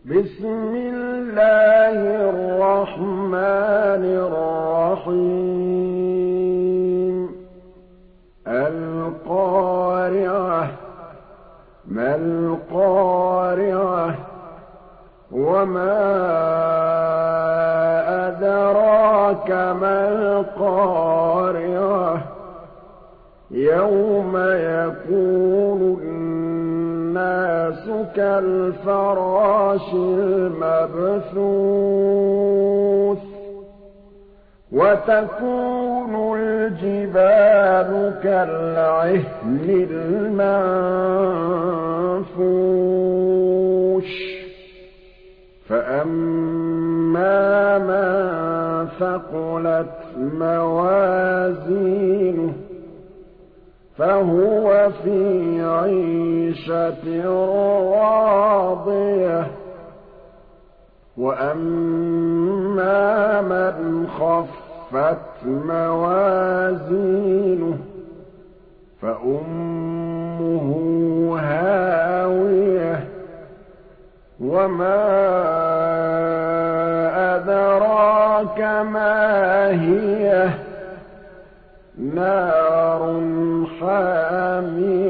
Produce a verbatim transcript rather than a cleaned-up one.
بسم الله الرحمن الرحيم القارعة ما القارعة وما أدراك ما القارعة يوم يكون الناس كالفراش المبثوث وتكون الجبال كالعهن المنفوش فأما من ثقلت موازينه فهو في عيشة راضية وأما من خفت موازينه فأمه هاوية وما أدراك ما هي نار حامية